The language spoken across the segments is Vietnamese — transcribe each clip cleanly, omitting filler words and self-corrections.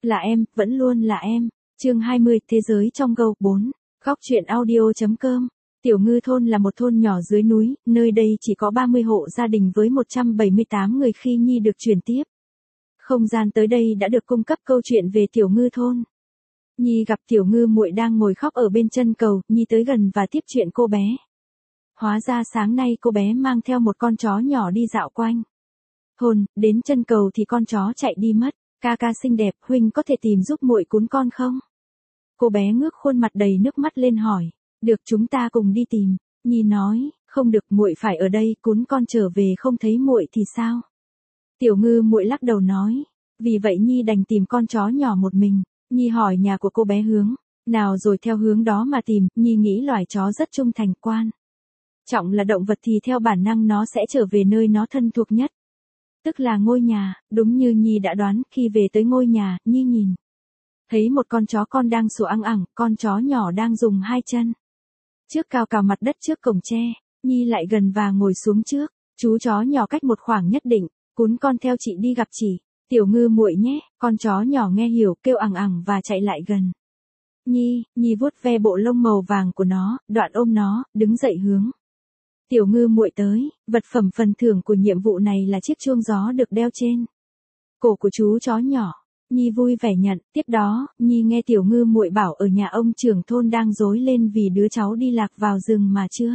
Là em, vẫn luôn là em. Chương 20, Thế giới trong Go 4. Góc truyện audio.com. Tiểu Ngư thôn là một thôn nhỏ dưới núi, nơi đây chỉ có 30 hộ gia đình với 178 người khi Nhi được chuyển tiếp. Không gian tới đây đã được cung cấp câu chuyện về Tiểu Ngư thôn. Nhi gặp Tiểu Ngư muội đang ngồi khóc ở bên chân cầu, Nhi tới gần và tiếp chuyện cô bé. Hóa ra sáng nay cô bé mang theo một con chó nhỏ đi dạo quanh thôn, đến chân cầu thì con chó chạy đi mất. Ca ca xinh đẹp, huynh có thể tìm giúp muội cún con không? Cô bé ngước khuôn mặt đầy nước mắt lên hỏi. Được, chúng ta cùng đi tìm. Nhi nói, không được, muội phải ở đây, cún con trở về không thấy muội thì sao? Tiểu Ngư muội lắc đầu nói. Vì vậy Nhi đành tìm con chó nhỏ một mình. Nhi hỏi nhà của cô bé hướng nào rồi theo hướng đó mà tìm. Nhi nghĩ loài chó rất trung thành, quan trọng là động vật thì theo bản năng nó sẽ trở về nơi nó thân thuộc nhất. Tức là ngôi nhà. Đúng như Nhi đã đoán, khi về tới ngôi nhà, Nhi nhìn thấy một con chó con đang sủa ăng ẳng, con chó nhỏ đang dùng hai chân trước cào cào mặt đất trước cổng tre. Nhi lại gần và ngồi xuống trước. Chú chó nhỏ cách một khoảng nhất định. Cún con theo chị đi gặp chị Tiểu Ngư muội nhé. Con chó nhỏ nghe hiểu, kêu ẳng ẳng và chạy lại gần Nhi vuốt ve bộ lông màu vàng của nó, đoạn ôm nó, đứng dậy hướng Tiểu Ngư muội tới. Vật phẩm phần thưởng của nhiệm vụ này là chiếc chuông gió được đeo trên cổ của chú chó nhỏ. Nhi vui vẻ nhận. Tiếp đó, Nhi nghe Tiểu Ngư muội bảo ở nhà ông trưởng thôn đang rối lên vì đứa cháu đi lạc vào rừng mà chưa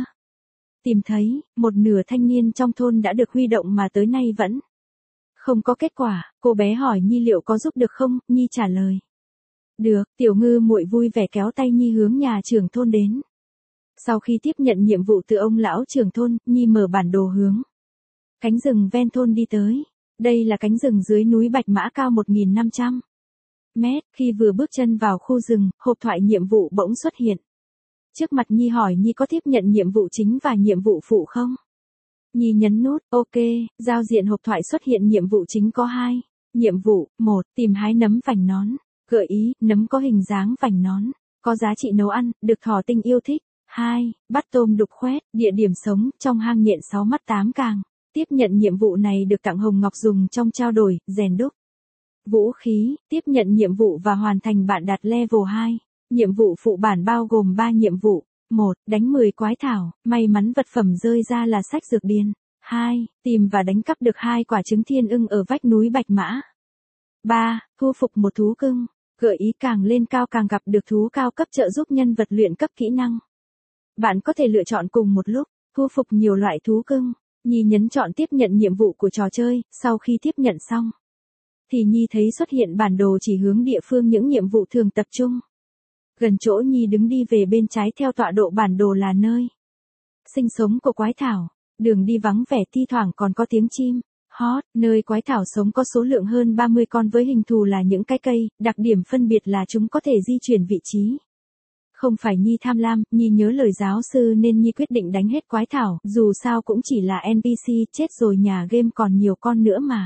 tìm thấy. Một nửa thanh niên trong thôn đã được huy động mà tới nay vẫn không có kết quả. Cô bé hỏi Nhi liệu có giúp được không. Nhi trả lời. Được. Tiểu Ngư muội vui vẻ kéo tay Nhi hướng nhà trưởng thôn đến. Sau khi tiếp nhận nhiệm vụ từ ông lão trưởng thôn, Nhi mở bản đồ hướng cánh rừng ven thôn đi tới. Đây là cánh rừng dưới núi Bạch Mã cao 1.500 mét. Khi vừa bước chân vào khu rừng, hộp thoại nhiệm vụ bỗng xuất hiện trước mặt Nhi. Hỏi Nhi có tiếp nhận nhiệm vụ chính và nhiệm vụ phụ không. Nhi nhấn nút OK. Giao diện hộp thoại xuất hiện nhiệm vụ chính có 2. Nhiệm vụ 1. Tìm hái nấm vành nón. Gợi ý, nấm có hình dáng vành nón, có giá trị nấu ăn, được thỏ tinh yêu thích. 2. Bắt tôm đục khoét. Địa điểm sống, trong hang nhện 6 mắt 8 càng. Tiếp nhận nhiệm vụ này được tặng hồng ngọc dùng trong trao đổi, rèn đúc vũ khí. Tiếp nhận nhiệm vụ và hoàn thành bạn đạt level 2. Nhiệm vụ phụ bản bao gồm 3 nhiệm vụ. 1. Đánh 10 quái thảo. May mắn vật phẩm rơi ra là sách dược điên. 2. Tìm và đánh cắp được 2 quả trứng thiên ưng ở vách núi Bạch Mã. 3. Thu phục một thú cưng. Gợi ý, càng lên cao càng gặp được thú cao cấp trợ giúp nhân vật luyện cấp kỹ năng. Bạn có thể lựa chọn cùng một lúc, thu phục nhiều loại thú cưng. Nhi nhấn chọn tiếp nhận nhiệm vụ của trò chơi. Sau khi tiếp nhận xong, thì Nhi thấy xuất hiện bản đồ chỉ hướng địa phương những nhiệm vụ thường tập trung. Gần chỗ Nhi đứng đi về bên trái theo tọa độ bản đồ là nơi sinh sống của quái thảo. Đường đi vắng vẻ, thi thoảng còn có tiếng chim hót. Nơi quái thảo sống có số lượng hơn 30 con với hình thù là những cái cây, đặc điểm phân biệt là chúng có thể di chuyển vị trí. Không phải Nhi tham lam, Nhi nhớ lời giáo sư nên Nhi quyết định đánh hết quái thảo, dù sao cũng chỉ là NPC, chết rồi nhà game còn nhiều con nữa mà.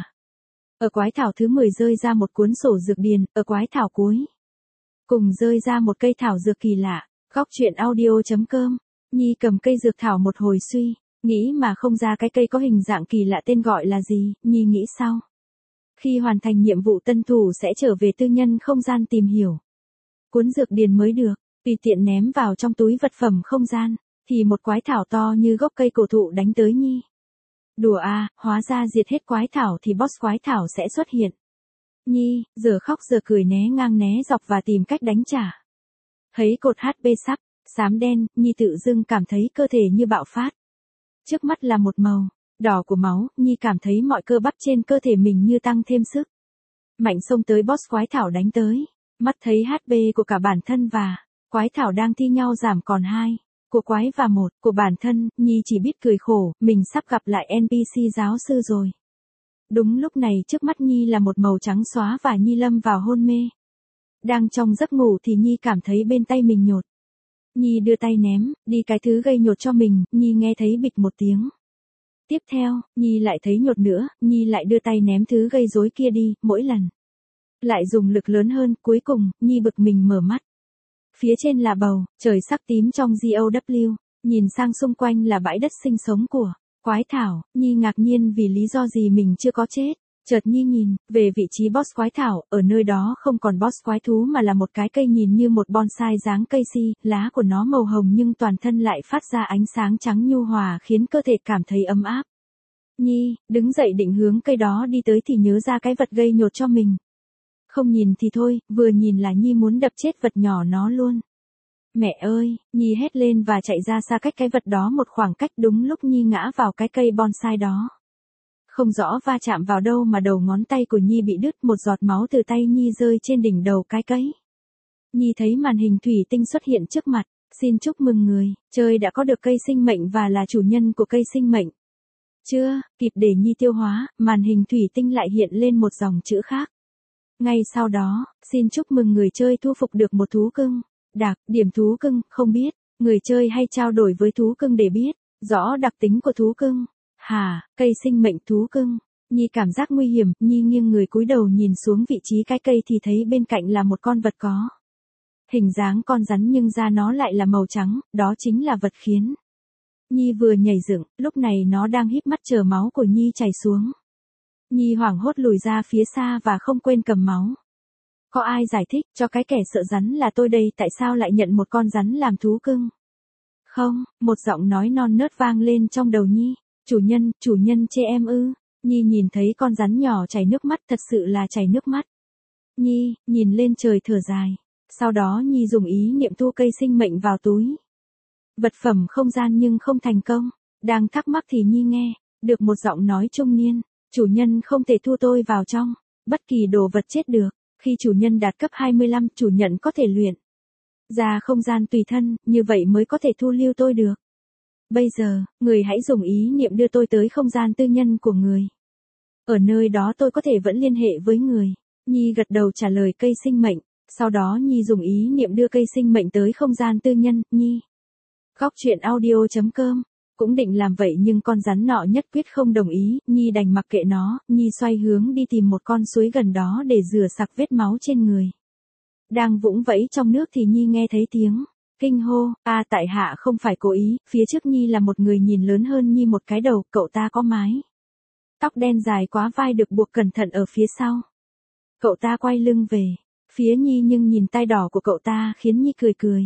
Ở quái thảo thứ 10 rơi ra một cuốn sổ dược điền, ở quái thảo cuối cùng rơi ra một cây thảo dược kỳ lạ. Góc truyện audio.com. Nhi cầm cây dược thảo một hồi suy nghĩ mà không ra cái cây có hình dạng kỳ lạ tên gọi là gì. Nhi nghĩ sau khi hoàn thành nhiệm vụ tân thủ sẽ trở về tư nhân không gian tìm hiểu cuốn dược điền mới được. Tùy tiện ném vào trong túi vật phẩm không gian, thì một quái thảo to như gốc cây cổ thụ đánh tới Nhi. Đùa à, hóa ra diệt hết quái thảo thì boss quái thảo sẽ xuất hiện. Nhi, giờ khóc giờ cười né ngang né dọc và tìm cách đánh trả. Thấy cột HP sắp xám đen, Nhi tự dưng cảm thấy cơ thể như bạo phát. Trước mắt là một màu đỏ của máu, Nhi cảm thấy mọi cơ bắp trên cơ thể mình như tăng thêm sức mạnh xông tới boss quái thảo đánh tới. Mắt thấy HP của cả bản thân và quái thảo đang thi nhau giảm còn 2 của quái và 1 của bản thân. Nhi chỉ biết cười khổ, mình sắp gặp lại NPC giáo sư rồi. Đúng lúc này trước mắt Nhi là một màu trắng xóa và Nhi lâm vào hôn mê. Đang trong giấc ngủ thì Nhi cảm thấy bên tay mình nhột. Nhi đưa tay ném đi cái thứ gây nhột cho mình, Nhi nghe thấy bịch một tiếng. Tiếp theo, Nhi lại thấy nhột nữa, Nhi lại đưa tay ném thứ gây rối kia đi, mỗi lần lại dùng lực lớn hơn. Cuối cùng, Nhi bực mình mở mắt. Phía trên là bầu trời sắc tím trong GOW, nhìn sang xung quanh là bãi đất sinh sống của quái thảo. Nhi ngạc nhiên vì lý do gì mình chưa có chết. Chợt Nhi nhìn về vị trí boss quái thảo, ở nơi đó không còn boss quái thú mà là một cái cây nhìn như một bonsai dáng cây si, lá của nó màu hồng nhưng toàn thân lại phát ra ánh sáng trắng nhu hòa khiến cơ thể cảm thấy ấm áp. Nhi, đứng dậy định hướng cây đó đi tới thì nhớ ra cái vật gây nhột cho mình. Không nhìn thì thôi, vừa nhìn là Nhi muốn đập chết vật nhỏ nó luôn. Mẹ ơi, Nhi hét lên và chạy ra xa cách cái vật đó một khoảng cách, đúng lúc Nhi ngã vào cái cây bonsai đó. Không rõ va chạm vào đâu mà đầu ngón tay của Nhi bị đứt, một giọt máu từ tay Nhi rơi trên đỉnh đầu cái cây. Nhi thấy màn hình thủy tinh xuất hiện trước mặt, xin chúc mừng người, chơi đã có được cây sinh mệnh và là chủ nhân của cây sinh mệnh. Chưa, kịp để Nhi tiêu hóa, màn hình thủy tinh lại hiện lên một dòng chữ khác. Ngay sau đó, xin chúc mừng người chơi thu phục được một thú cưng. Đặc điểm thú cưng, không biết, người chơi hay trao đổi với thú cưng để biết rõ đặc tính của thú cưng. Cây sinh mệnh thú cưng. Nhi cảm giác nguy hiểm, Nhi nghiêng người cúi đầu nhìn xuống vị trí cái cây thì thấy bên cạnh là một con vật có hình dáng con rắn nhưng da nó lại là màu trắng, đó chính là vật khiến Nhi vừa nhảy dựng, lúc này nó đang híp mắt chờ máu của Nhi chảy xuống. Nhi hoảng hốt lùi ra phía xa và không quên cầm máu. Có ai giải thích cho cái kẻ sợ rắn là tôi đây, tại sao lại nhận một con rắn làm thú cưng? Không, một giọng nói non nớt vang lên trong đầu Nhi. Chủ nhân chê em ư? Nhi nhìn thấy con rắn nhỏ chảy nước mắt, thật sự là chảy nước mắt. Nhi, nhìn lên trời thở dài. Sau đó Nhi dùng ý niệm thu cây sinh mệnh vào túi vật phẩm không gian nhưng không thành công. Đang thắc mắc thì Nhi nghe được một giọng nói trung niên. Chủ nhân không thể thu tôi vào trong bất kỳ đồ vật chết được. Khi chủ nhân đạt cấp 25, chủ nhân có thể luyện ra không gian tùy thân, như vậy mới có thể thu lưu tôi được. Bây giờ, người hãy dùng ý niệm đưa tôi tới không gian tư nhân của người. Ở nơi đó tôi có thể vẫn liên hệ với người. Nhi gật đầu trả lời cây sinh mệnh. Sau đó Nhi dùng ý niệm đưa cây sinh mệnh tới không gian tư nhân. Nhi. Góc truyện audio.com. Cũng định làm vậy nhưng con rắn nọ nhất quyết không đồng ý. Nhi đành mặc kệ nó. Nhi xoay hướng đi tìm một con suối gần đó để rửa sạch vết máu trên người. Đang vũng vẫy trong nước thì Nhi nghe thấy tiếng kinh hô. Tại hạ không phải cố ý. Phía trước Nhi là một người nhìn lớn hơn Nhi một cái đầu. Cậu ta có mái tóc đen dài quá vai được buộc cẩn thận ở phía sau. Cậu ta quay lưng về phía Nhi nhưng nhìn tai đỏ của cậu ta khiến Nhi cười cười.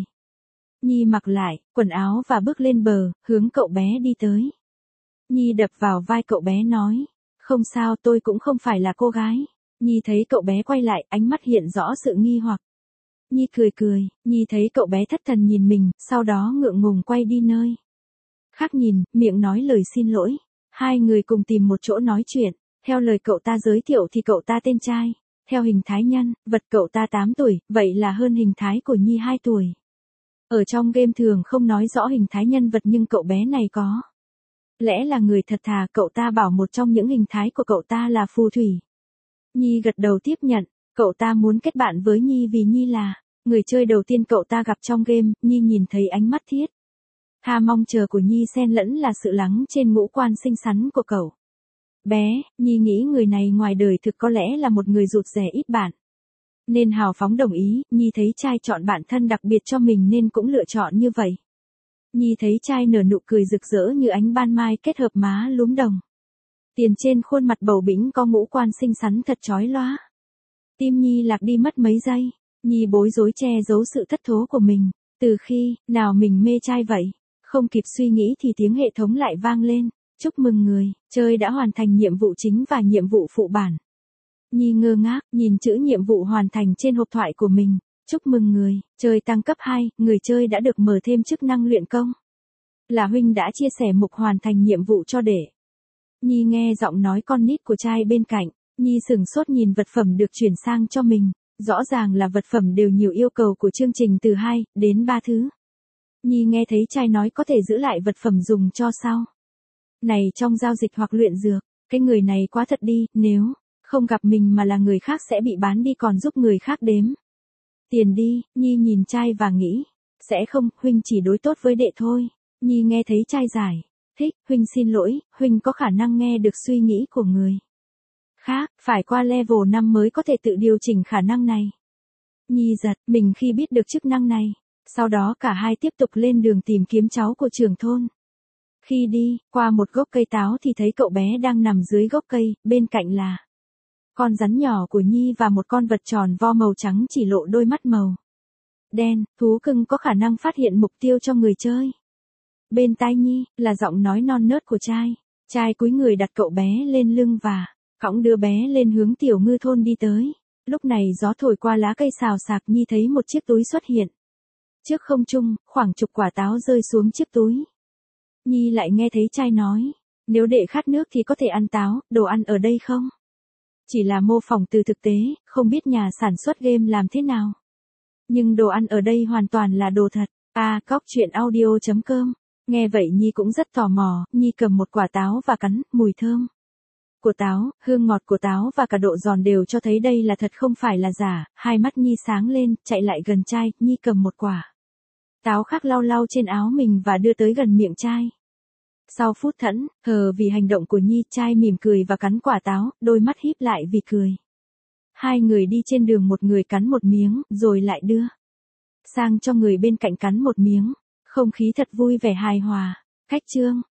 Nhi mặc lại quần áo và bước lên bờ, hướng cậu bé đi tới. Nhi đập vào vai cậu bé nói, không sao, tôi cũng không phải là cô gái. Nhi thấy cậu bé quay lại, ánh mắt hiện rõ sự nghi hoặc. Nhi cười cười, Nhi thấy cậu bé thất thần nhìn mình, sau đó ngượng ngùng quay đi nơi khác nhìn, miệng nói lời xin lỗi. Hai người cùng tìm một chỗ nói chuyện. Theo lời cậu ta giới thiệu thì cậu ta tên trai. Theo hình thái nhân vật cậu ta 8 tuổi, vậy là hơn hình thái của Nhi 2 tuổi. Ở trong game thường không nói rõ hình thái nhân vật nhưng cậu bé này có lẽ là người thật thà. Cậu ta bảo một trong những hình thái của cậu ta là phù thủy. Nhi gật đầu tiếp nhận. Cậu ta muốn kết bạn với Nhi vì Nhi là người chơi đầu tiên cậu ta gặp trong game. Nhi nhìn thấy ánh mắt thiết tha mong chờ của Nhi xen lẫn là sự lắng trên ngũ quan xinh xắn của cậu bé. Nhi nghĩ người này ngoài đời thực có lẽ là một người rụt rè ít bạn, nên hào phóng đồng ý. Nhi thấy trai chọn bạn thân đặc biệt cho mình nên cũng lựa chọn như vậy. Nhi thấy trai nở nụ cười rực rỡ như ánh ban mai kết hợp má lúm đồng tiền trên khuôn mặt bầu bĩnh có ngũ quan xinh xắn thật chói lóa. Tim Nhi lạc đi mất mấy giây. Nhi bối rối che giấu sự thất thố của mình. Từ khi nào mình mê trai vậy? Không kịp suy nghĩ thì tiếng hệ thống lại vang lên. Chúc mừng người chơi đã hoàn thành nhiệm vụ chính và nhiệm vụ phụ bản. Nhi ngơ ngác nhìn chữ nhiệm vụ hoàn thành trên hộp thoại của mình. Chúc mừng người chơi tăng cấp 2, người chơi đã được mở thêm chức năng luyện công. Là huynh đã chia sẻ mục hoàn thành nhiệm vụ cho để. Nhi nghe giọng nói con nít của trai bên cạnh. Nhi sửng sốt nhìn vật phẩm được chuyển sang cho mình. Rõ ràng là vật phẩm đều nhiều yêu cầu của chương trình từ 2 đến 3 thứ. Nhi nghe thấy trai nói có thể giữ lại vật phẩm dùng cho sau này trong giao dịch hoặc luyện dược. Cái người này quá thật đi, nếu không gặp mình mà là người khác sẽ bị bán đi còn giúp người khác đếm tiền đi. Nhi nhìn trai và nghĩ, sẽ không, huynh chỉ đối tốt với đệ thôi. Nhi nghe thấy trai giải thích, huynh xin lỗi, huynh có khả năng nghe được suy nghĩ của người khác, phải qua level 5 mới có thể tự điều chỉnh khả năng này. Nhi giật mình khi biết được chức năng này. Sau đó cả hai tiếp tục lên đường tìm kiếm cháu của trưởng thôn. Khi đi qua một gốc cây táo thì thấy cậu bé đang nằm dưới gốc cây, bên cạnh là Con rắn nhỏ của Nhi và một con vật tròn vo màu trắng chỉ lộ đôi mắt màu đen, thú cưng có khả năng phát hiện mục tiêu cho người chơi. Bên tai Nhi, là giọng nói non nớt của trai. Trai cúi người đặt cậu bé lên lưng và cõng đứa bé lên hướng Tiểu Ngư thôn đi tới. Lúc này gió thổi qua lá cây xào xạc, Nhi thấy một chiếc túi xuất hiện. Trước không trung, khoảng chục quả táo rơi xuống chiếc túi. Nhi lại nghe thấy trai nói, nếu đệ khát nước thì có thể ăn táo, đồ ăn ở đây không? Chỉ là mô phỏng từ thực tế, không biết nhà sản xuất game làm thế nào. Nhưng đồ ăn ở đây hoàn toàn là đồ thật. Cóc.audio.com. Nghe vậy Nhi cũng rất tò mò, Nhi cầm một quả táo và cắn, mùi thơm của táo, hương ngọt của táo và cả độ giòn đều cho thấy đây là thật không phải là giả. Hai mắt Nhi sáng lên, chạy lại gần trai, Nhi cầm một quả táo khác lau lau trên áo mình và đưa tới gần miệng trai. Sau phút thẫn thờ vì hành động của Nhi, trai mỉm cười và cắn quả táo, đôi mắt híp lại vì cười. Hai người đi trên đường, một người cắn một miếng, rồi lại đưa sang cho người bên cạnh cắn một miếng. Không khí thật vui vẻ hài hòa. Khách chương.